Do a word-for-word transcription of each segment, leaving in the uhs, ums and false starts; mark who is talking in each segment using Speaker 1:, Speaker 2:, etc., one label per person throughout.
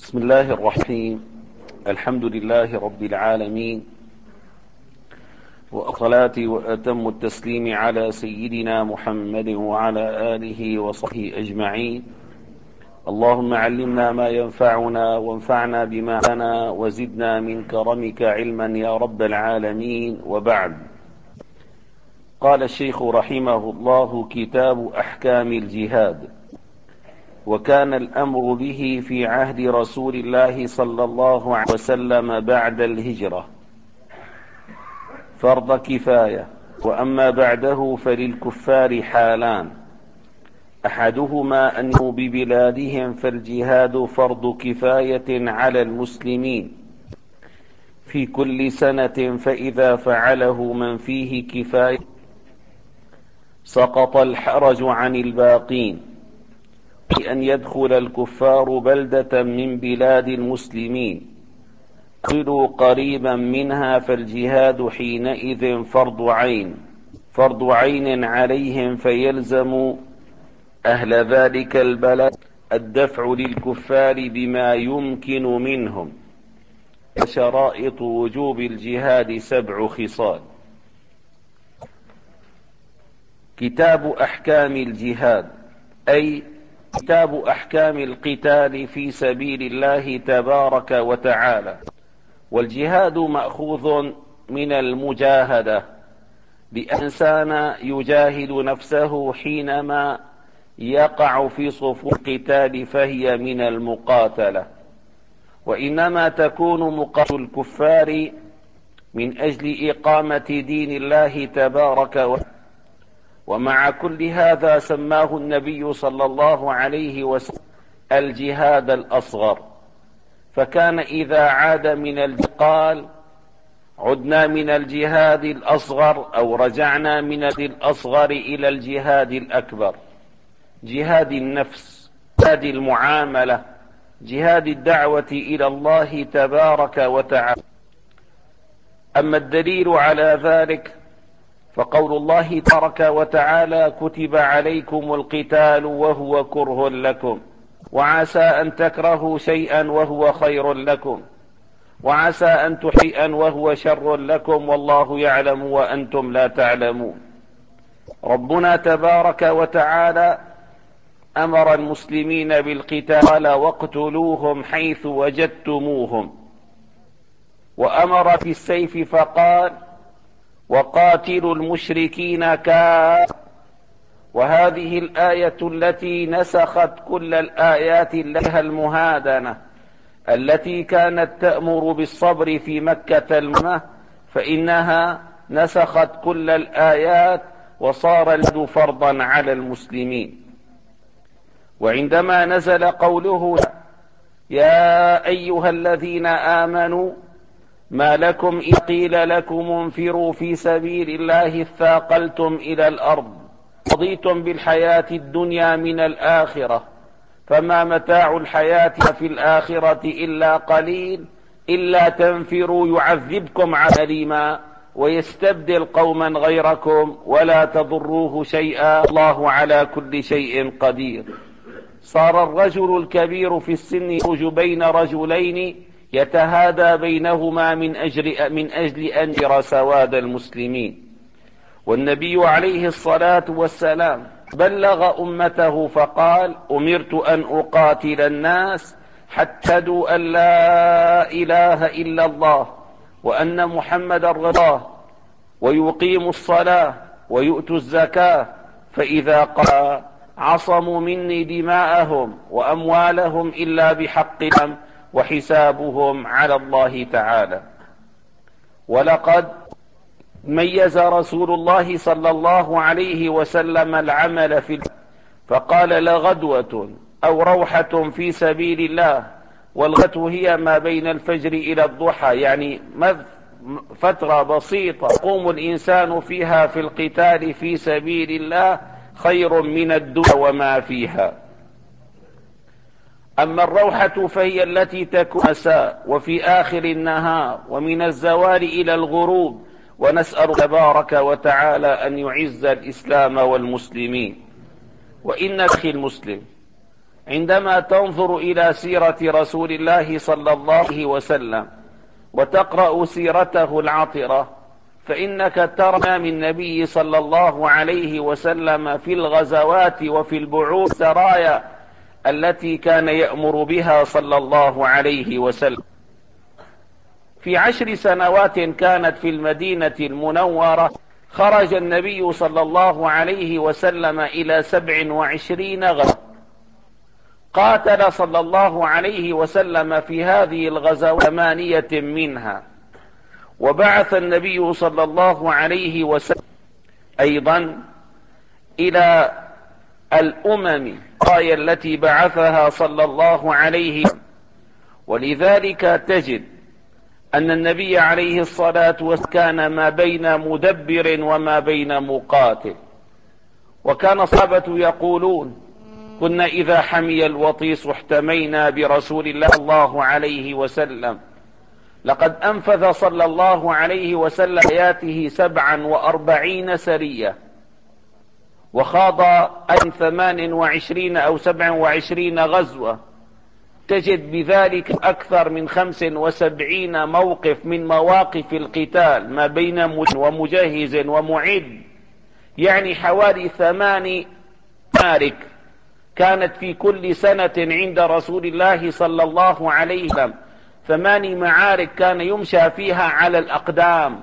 Speaker 1: بسم الله الرحيم. الحمد لله رب العالمين، والصلاة وأتم التسليم على سيدنا محمد وعلى آله وصحبه أجمعين. اللهم علمنا ما ينفعنا وانفعنا بما علمتنا وزدنا من كرمك علما يا رب العالمين. وبعد، قال الشيخ رحمه الله: كتاب أحكام الجهاد. وكان الأمر به في عهد رسول الله صلى الله عليه وسلم بعد الهجرة فرض كفاية، وأما بعده فللكفار حالان: أحدهما أنه ببلادهم فالجهاد فرض كفاية على المسلمين في كل سنة، فإذا فعله من فيه كفاية سقط الحرج عن الباقين، أن يدخل الكفار بلدة من بلاد المسلمين يصلوا قريبا منها، فالجهاد حينئذ فرض عين فرض عين عليهم، فيلزم أهل ذلك البلد الدفع للكفار بما يمكن منهم. شرائط وجوب الجهاد سبع خصال. كتاب أحكام الجهاد، أي كتاب أحكام القتال في سبيل الله تبارك وتعالى. والجهاد مأخوذ من المجاهدة، بإنسان يجاهد نفسه حينما يقع في صفوف القتال، فهي من المقاتلة. وإنما تكون مقاتلة الكفار من أجل إقامة دين الله تبارك وتعالى. ومع كل هذا سماه النبي صلى الله عليه وسلم الجهاد الأصغر، فكان إذا عاد من الجهاد قال: عدنا من الجهاد الأصغر، أو رجعنا من الأصغر إلى الجهاد الأكبر. جهاد النفس، جهاد المعاملة، جهاد الدعوة إلى الله تبارك وتعالى. أما الدليل على ذلك فقول الله تبارك وتعالى: كتب عليكم القتال وهو كره لكم، وعسى أن تكرهوا شيئا وهو خير لكم، وعسى أن تحبوا شيئا وهو شر لكم، والله يعلم وأنتم لا تعلمون. ربنا تبارك وتعالى أمر المسلمين بالقتال: واقتلوهم حيث وجدتموهم. وأمر بالسيف فقال: وقاتلوا المشركين كافة. وهذه الآية التي نسخت كل الآيات لها المهادنة التي كانت تأمر بالصبر في مكة المكرمة، فإنها نسخت كل الآيات وصار الجهاد فرضا على المسلمين. وعندما نزل قوله: يا أيها الذين آمنوا ما لكم إذا قيل لكم انفروا في سبيل الله اثاقلتم إلى الأرض رضيتم بالحياة الدنيا من الآخرة، فما متاع الحياة في الآخرة إلا قليل، إلا تنفروا يعذبكم عذابا أليما ويستبدل قوما غيركم ولا تضروه شيئا، الله على كل شيء قدير. صار الرجل الكبير في السن يخرج بين رجلين يتهادى بينهما من أجل, من أجل أن يرى سواد المسلمين. والنبي عليه الصلاة والسلام بلغ أمته فقال: أمرت أن أقاتل الناس حتى يشهدوا أن لا إله إلا الله وأن محمدا رسول الله ويقيموا الصلاة ويؤتوا الزكاة، فإذا قال عصموا مني دماءهم وأموالهم إلا بحقهم وحسابهم على الله تعالى. ولقد ميز رسول الله صلى الله عليه وسلم العمل في الجهاد فقال: لغدوة أو روحة في سبيل الله. والغدوة هي ما بين الفجر إلى الضحى، يعني فترة بسيطة يقوم الإنسان فيها في القتال في سبيل الله، خير من الدنيا وما فيها. أما الروحة فهي التي تكون مساء وفي آخر النهار ومن الزوال إلى الغروب. ونسأل تبارك وتعالى أن يعز الإسلام والمسلمين. وإن أخي المسلم، عندما تنظر إلى سيرة رسول الله صلى الله عليه وسلم وتقرأ سيرته العطرة، فإنك ترى من النبي صلى الله عليه وسلم في الغزوات وفي البعوث السرايا التي كان يأمر بها صلى الله عليه وسلم. في عشر سنوات كانت في المدينة المنورة خرج النبي صلى الله عليه وسلم إلى سبع وعشرين غزوة، قاتل صلى الله عليه وسلم في هذه الغزوات ثمانية منها، وبعث النبي صلى الله عليه وسلم أيضا إلى الأمم التي بعثها صلى الله عليه وسلم. ولذلك تجد أن النبي عليه الصلاة والسلام كان ما بين مدبر وما بين مقاتل، وكان الصحابة يقولون: كنا إذا حمي الوطيس احتمينا برسول الله صلى الله عليه وسلم. لقد أنفذ صلى الله عليه وسلم حياته سبعا وأربعين سرية، وخاض أن ثمان وعشرين أو سبع وعشرين غزوة، تجد بذلك أكثر من خمس وسبعين موقف من مواقف القتال ما بين ومجهز ومعد، يعني حوالي ثمان معارك كانت في كل سنة عند رسول الله صلى الله عليه وسلم. ثمان معارك كان يمشى فيها على الأقدام،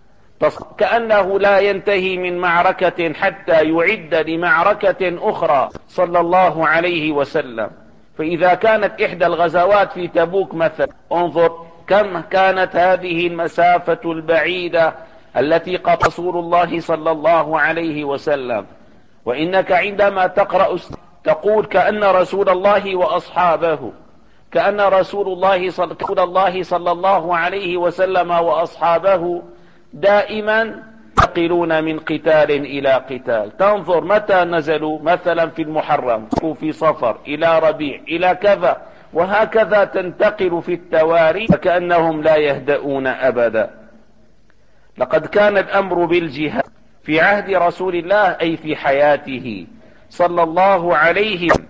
Speaker 1: كأنه لا ينتهي من معركة حتى يعد لمعركة أخرى صلى الله عليه وسلم. فإذا كانت إحدى الغزوات في تبوك مثلا، انظر كم كانت هذه المسافة البعيدة التي قضى رسول الله صلى الله عليه وسلم. وإنك عندما تقرأ تقول كأن رسول الله وأصحابه كأن رسول الله صلى الله, صلى الله عليه وسلم وأصحابه دائما ينتقلون من قتال إلى قتال. تنظر متى نزلوا مثلا في المحرم، في صفر، إلى ربيع، إلى كذا، وهكذا تنتقل في التواري، فكأنهم لا يهدؤون أبدا. لقد كان الأمر بالجهاد في عهد رسول الله، أي في حياته صلى الله عليه وسلم،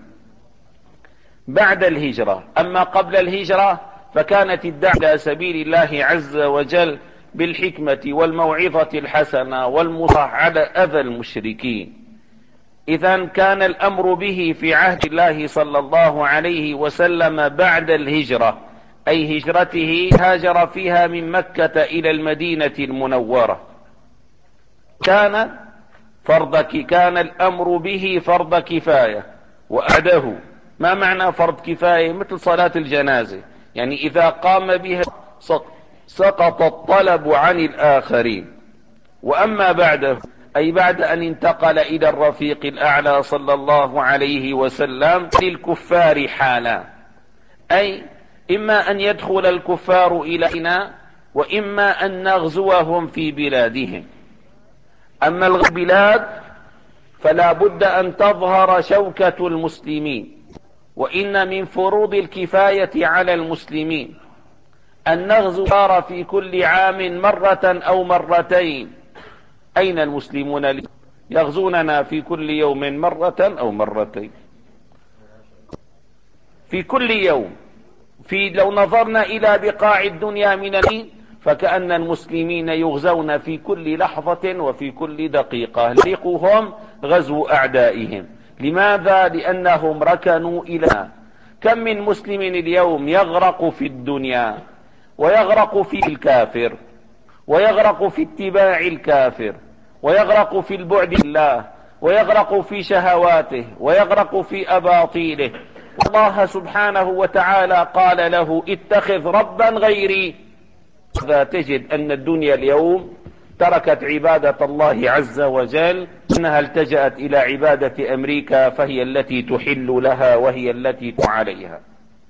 Speaker 1: بعد الهجرة. أما قبل الهجرة فكانت الدعوة إلى سبيل الله عز وجل بالحكمة والموعظة الحسنة والمصاح على أذى المشركين. إذن كان الأمر به في عهد الله صلى الله عليه وسلم بعد الهجرة، أي هجرته هاجر فيها من مكة إلى المدينة المنورة. كان فرض كان الأمر به فرض كفاية وأعده. ما معنى فرض كفاية؟ مثل صلاة الجنازة، يعني إذا قام بها سقط الطلب عن الآخرين. وأما بعده، أي بعد أن انتقل إلى الرفيق الأعلى صلى الله عليه وسلم، للكفار حالا، أي إما أن يدخل الكفار إلينا وإما أن نغزوهم في بلادهم. أما البلاد فلا بد أن تظهر شوكة المسلمين، وإن من فروض الكفاية على المسلمين أن نغزو في كل عام مرة أو مرتين. أين المسلمون لي؟ يغزوننا في كل يوم مرة أو مرتين، في كل يوم. في لو نظرنا إلى بقاع الدنيا من الدين فكأن المسلمين يغزون في كل لحظة وفي كل دقيقة. يليقهم غزو أعدائهم. لماذا؟ لأنهم ركنوا إلينا. كم من مسلم اليوم يغرق في الدنيا، ويغرق في الكافر، ويغرق في اتباع الكافر، ويغرق في البعد الله، ويغرق في شهواته، ويغرق في أباطيله. الله سبحانه وتعالى قال له: اتخذ ربا غيري. إذا تجد أن الدنيا اليوم تركت عبادة الله عز وجل، إنها التجأت إلى عبادة أمريكا، فهي التي تحل لها وهي التي عليها.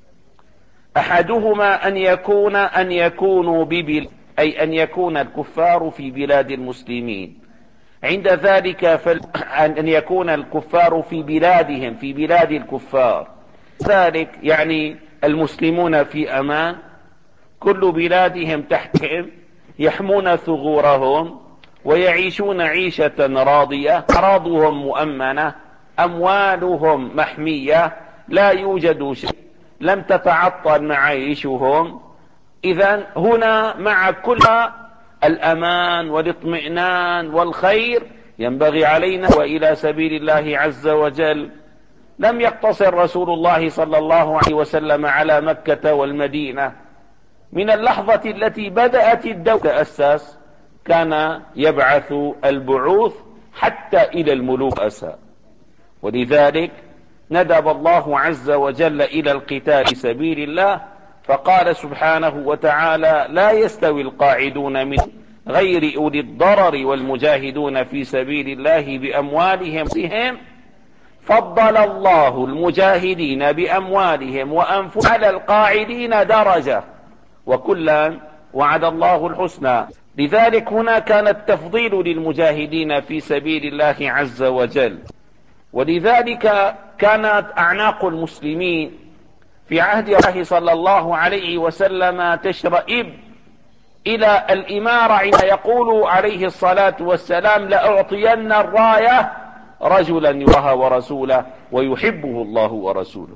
Speaker 1: أحدهما أن يكون أن يكونوا ببلاد، أي أن يكون الكفار في بلاد المسلمين. عند ذلك فل... أن يكون الكفار في بلادهم، في بلاد الكفار. ذلك يعني المسلمون في أمان، كل بلادهم تحتهم، يحمون ثغورهم ويعيشون عيشة راضية، أراضهم مؤمنة، أموالهم محمية، لا يوجد شيء، لم تتعطل معايشهم. إذن هنا مع كل الأمان والاطمئنان والخير ينبغي علينا وإلى سبيل الله عز وجل. لم يقتصر رسول الله صلى الله عليه وسلم على مكة والمدينة. من اللحظة التي بدأت الدولة تأسس كان يبعث البعوث حتى إلى الملوك أسا، ولذلك ندب الله عز وجل إلى القتال في سبيل الله، فقال سبحانه وتعالى: لا يستوي القاعدون من غير أولي الضرر والمجاهدون في سبيل الله بأموالهم وأنفسهم فضل الله المجاهدين بأموالهم وأنفسهم على القاعدين درجة وكلا وعد الله الحسنى. لذلك هنا كان التفضيل للمجاهدين في سبيل الله عز وجل. ولذلك كانت أعناق المسلمين في عهد الله صلى الله عليه وسلم تشرئب إلى الإمارة، عندما يقول عليه الصلاة والسلام: لأعطين الراية رجلا الله ورسوله ويحبه الله ورسوله.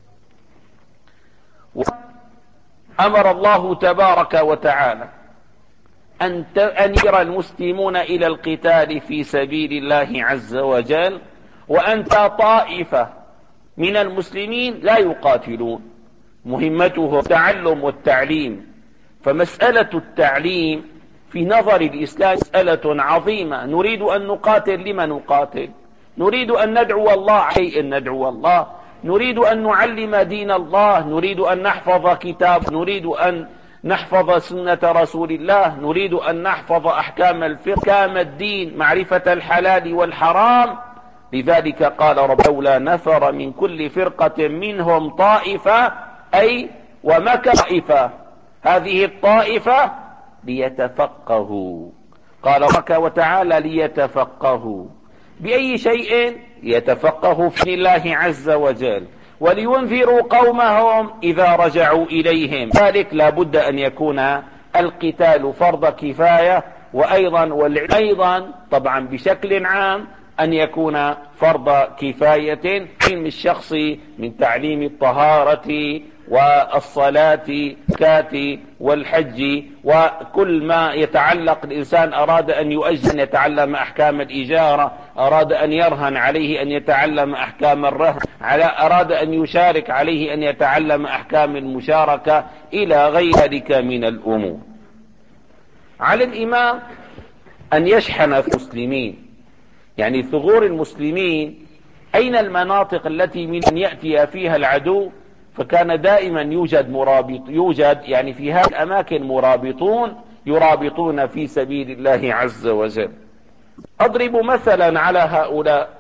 Speaker 1: أمر الله تبارك وتعالى أن ينفر المسلمون إلى القتال في سبيل الله عز وجل، وأنت طائفة من المسلمين لا يقاتلون، مهمته التعلم والتعليم. فمسألة التعليم في نظر الإسلام مسألة عظيمة. نريد أن نقاتل، لما نقاتل؟ نريد أن ندعو الله شيئا ندعو الله، نريد أن نعلم دين الله، نريد أن نحفظ كتاب، نريد أن نحفظ سنة رسول الله، نريد أن نحفظ أحكام الفقه، أحكام الدين، معرفة الحلال والحرام. لذلك قال رب: لولا نفر من كل فرقة منهم طائفة، أي ومكر طائفة، هذه الطائفة ليتفقهوا. قال ربك وتعالى: ليتفقهوا بأي شيء؟ يتفقهوا في الله عز وجل، ولينذروا قومهم إذا رجعوا إليهم. ذلك لا بد أن يكون القتال فرض كفاية، وأيضا والأيضا طبعا بشكل عام أن يكون فرض كفاية. علم الشخص من تعليم الطهارة والصلاة والزكاة والحج وكل ما يتعلق، الإنسان أراد أن يؤجر أن يتعلم أحكام الإجارة، أراد أن يرهن عليه أن يتعلم أحكام الرهن، أراد أن يشارك عليه أن يتعلم أحكام المشاركة، إلى غير ذلك من الأمور. على الإمام أن يشحن في المسلمين، يعني ثغور المسلمين، أين المناطق التي من أن يأتي فيها العدو، فكان دائما يوجد مرابط، يوجد يعني في هذه الأماكن مرابطون يرابطون في سبيل الله عز وجل. أضرب مثلا على هؤلاء.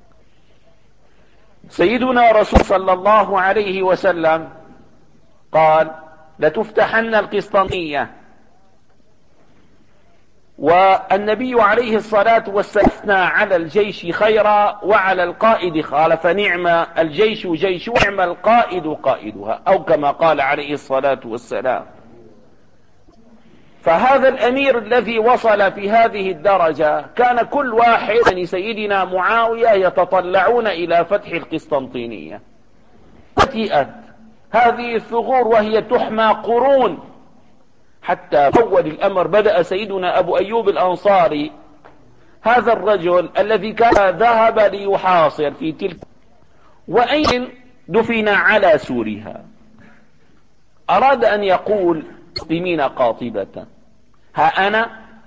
Speaker 1: سيدنا رسول صلى الله عليه وسلم قال: لتفتحن القسطنطينية، والنبي عليه الصلاة والسلام أثنى على الجيش خيرا وعلى القائد خال، فنعم الجيش جيش ونعم القائد قائدها، أو كما قال عليه الصلاة والسلام. فهذا الأمير الذي وصل في هذه الدرجة كان كل واحد من سيدنا معاوية يتطلعون إلى فتح القسطنطينية. فتئت هذه الثغور وهي تحمى قرون، حتى في أول الأمر بدأ سيدنا أبو أيوب الأنصاري، هذا الرجل الذي كان ذهب ليحاصر في تلك، وأين دفن على سورها، أراد أن يقول مسلمين قاطبة: ها أنا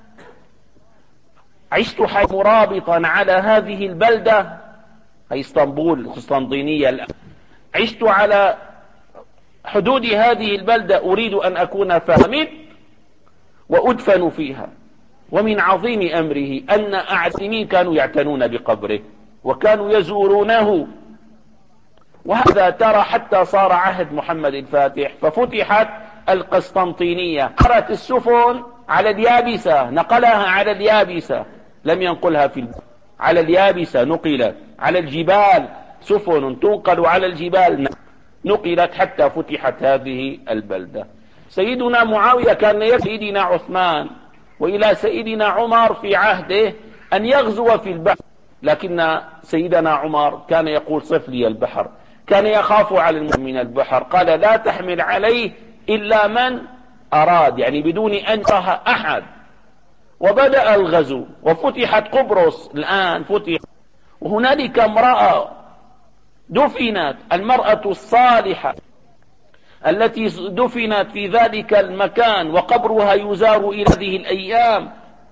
Speaker 1: عشت حي مرابطا على هذه البلدة، هي اسطنبول القسطنطينية الآن، عشت على حدود هذه البلدة، أريد أن أكون فامت وأدفن فيها. ومن عظيم أمره أن أعدمين كانوا يعتنون بقبره وكانوا يزورونه، وهذا ترى حتى صار عهد محمد الفاتح ففتحت القسطنطينية، صارت السفن على اليابسة، نقلها على اليابسة، لم ينقلها في البحر، على اليابسة نقلت، على الجبال سفن تنقل على الجبال نقلت حتى فتحت هذه البلدة. سيدنا معاوية كان يدعو سيدنا عثمان وإلى سيدنا عمر في عهده أن يغزو في البحر، لكن سيدنا عمر كان يقول: صف لي البحر، كان يخاف على المسلمين من البحر، قال لا تحمل عليه إلا من أراد، يعني بدون أن يراه أحد. وبدأ الغزو وفتحت قبرص، الآن فتح، وهنالك امرأة دفنت، المرأة الصالحة التي دفنت في ذلك المكان وقبرها يزار إلى هذه الأيام،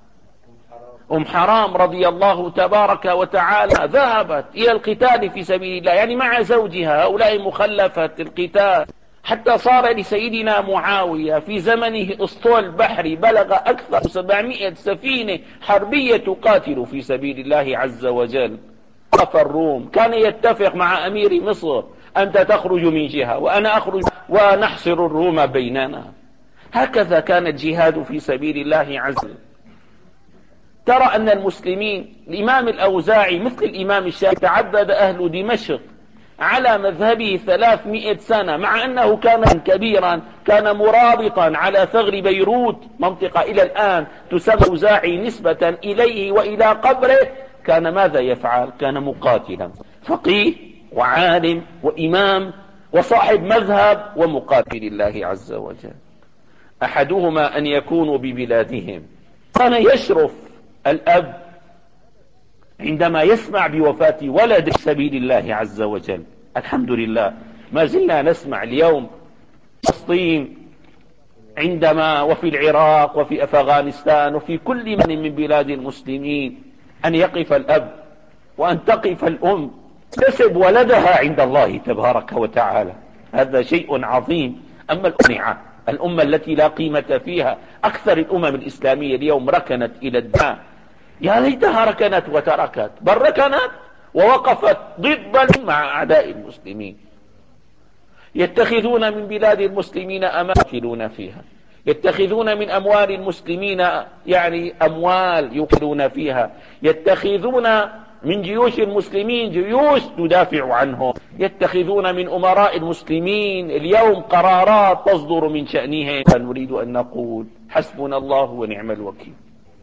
Speaker 1: أم حرام رضي الله تبارك وتعالى، ذهبت إلى القتال في سبيل الله، يعني مع زوجها، هؤلاء مخلفة القتال، حتى صار لسيدنا معاوية في زمنه اسطول بحري بلغ أكثر من سبعمائة سفينة حربية تقاتل في سبيل الله عز وجل. الروم كان يتفق مع أمير مصر: أنت تخرج من جهة وأنا أخرج ونحصر الروم بيننا. هكذا كان الجهاد في سبيل الله عز وجل. ترى أن المسلمين، الإمام الأوزاعي مثل الإمام الشافعي تعبد أهل دمشق على مذهبه ثلاثمائة سنة، مع أنه كان كبيرا، كان مرابطا على ثغر بيروت، منطقة إلى الآن تسمى الأوزاعي نسبة إليه وإلى قبره. كان ماذا يفعل؟ كان مقاتلا، فقيه وعالم وإمام وصاحب مذهب ومقاتل الله عز وجل. أحدهما أن يكونوا ببلادهم. كان يشرف الأب عندما يسمع بوفاة ولد في سبيل الله عز وجل. الحمد لله ما زلنا نسمع اليوم فلسطين عندما، وفي العراق وفي أفغانستان وفي كل من من بلاد المسلمين، أن يقف الأب وأن تقف الأم تسب ولدها عند الله تبارك وتعالى. هذا شيء عظيم. أما الأمة الأمة التي لا قيمة فيها، أكثر الأمم الإسلامية اليوم ركنت إلى الدماء. يا ليتها ركنت وتركت، بل ركنت ووقفت ضد مع أعداء المسلمين. يتخذون من بلاد المسلمين أماكن فيها، يتخذون من أموال المسلمين يعني أموال يقتلون فيها، يتخذون من جيوش المسلمين جيوش تدافع عنهم، يتخذون من أمراء المسلمين اليوم قرارات تصدر من شأنهم. نريد أن نقول حسبنا الله ونعم الوكيل.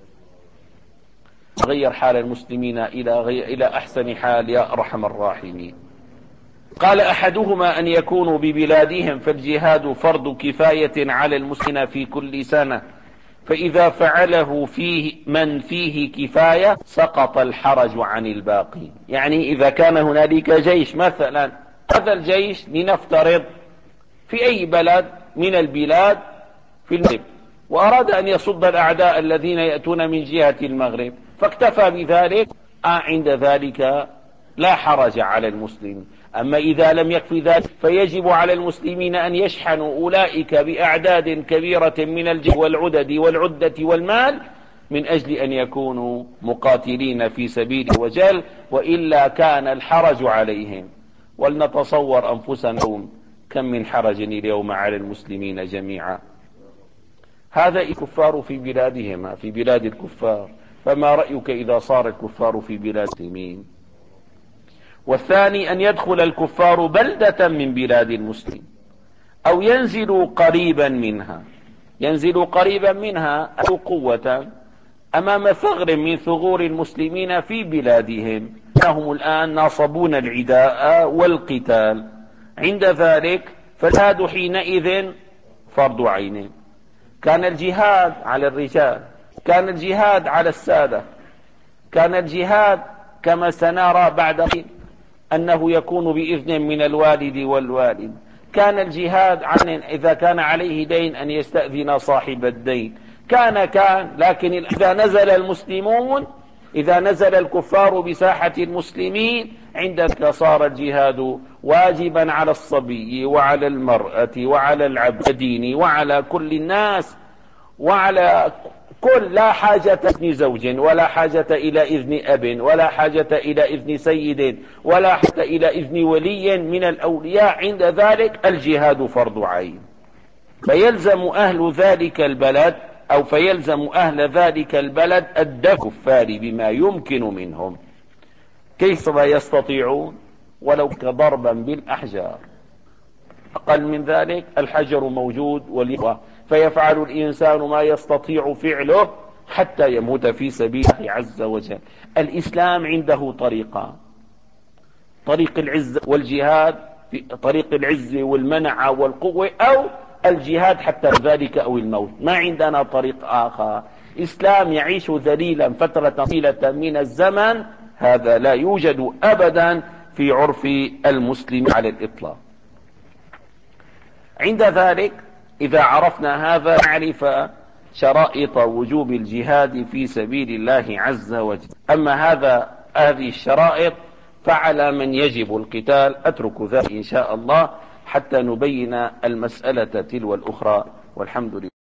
Speaker 1: غير حال المسلمين إلى, غير إلى أحسن حال يا أرحم الراحمين. قال أحدهما أن يكونوا ببلادهم، فالجهاد فرض كفاية على المسلمين في كل سنة، فإذا فعله فيه من فيه كفاية سقط الحرج عن الباقي. يعني إذا كان هنالك جيش مثلا، هذا الجيش لنفترض في أي بلد من البلاد في المغرب، وأراد أن يصد الأعداء الذين يأتون من جهة المغرب، فاكتفى بذلك، عند ذلك لا حرج على المسلمين. أما إذا لم يكفي ذلك فيجب على المسلمين أن يشحنوا أولئك بأعداد كبيرة من الجيش والعدد والعدة والمال، من أجل أن يكونوا مقاتلين في سبيله وجل، وإلا كان الحرج عليهم. ولنتصور أنفسنا كم من حرج اليوم على المسلمين جميعا. هذا الكفار في بلادهم، في بلاد الكفار، فما رأيك إذا صار الكفار في بلاد المسلمين؟ والثاني أن يدخل الكفار بلدة من بلاد المسلمين، أو ينزلوا قريبا منها. ينزلوا قريبا منها أو قوة أمام ثغر من ثغور المسلمين في بلادهم، فهم الآن ناصبون العداء والقتال. عند ذلك فالجهاد حينئذ فرض عين. كان الجهاد على الرجال، كان الجهاد على السادة، كان الجهاد كما سنرى بعد قليل أنه يكون بإذن من الوالد والوالد. كان الجهاد عن إذا كان عليه دين أن يستأذن صاحب الدين. كان كان لكن إذا نزل المسلمون، إذا نزل الكفار بساحة المسلمين، عندك صار الجهاد واجبا على الصبي وعلى المرأة وعلى العبد وعلى كل الناس، وعلى كل، لا حاجة إذن زوج، ولا حاجة إلى إذن أب، ولا حاجة إلى إذن سيد، ولا حاجة إلى إذن ولي من الأولياء. عند ذلك الجهاد فرض عين. فيلزم أهل ذلك البلد أو فيلزم أهل ذلك البلد الدفع الكفار بما يمكن منهم، كيف ما يستطيعون، ولو كضربا بالأحجار. أقل من ذلك الحجر موجود واليوم، فيفعل الإنسان ما يستطيع فعله حتى يموت في سبيل الله عز وجل. الإسلام عنده طريقان: طريق العزة والجهاد، في طريق العز والمنعة والقوة، أو الجهاد حتى ذلك أو الموت. ما عندنا طريق آخر. إسلام يعيش ذليلا فترة طويلة من الزمن، هذا لا يوجد أبدا في عرف المسلم على الإطلاق. عند ذلك إذا عرفنا هذا نعرف شرائط وجوب الجهاد في سبيل الله عز وجل. أما هذا هذه الشرائط فعلى من يجب القتال. أترك ذلك إن شاء الله حتى نبين المسألة تلو الأخرى، والحمد لله.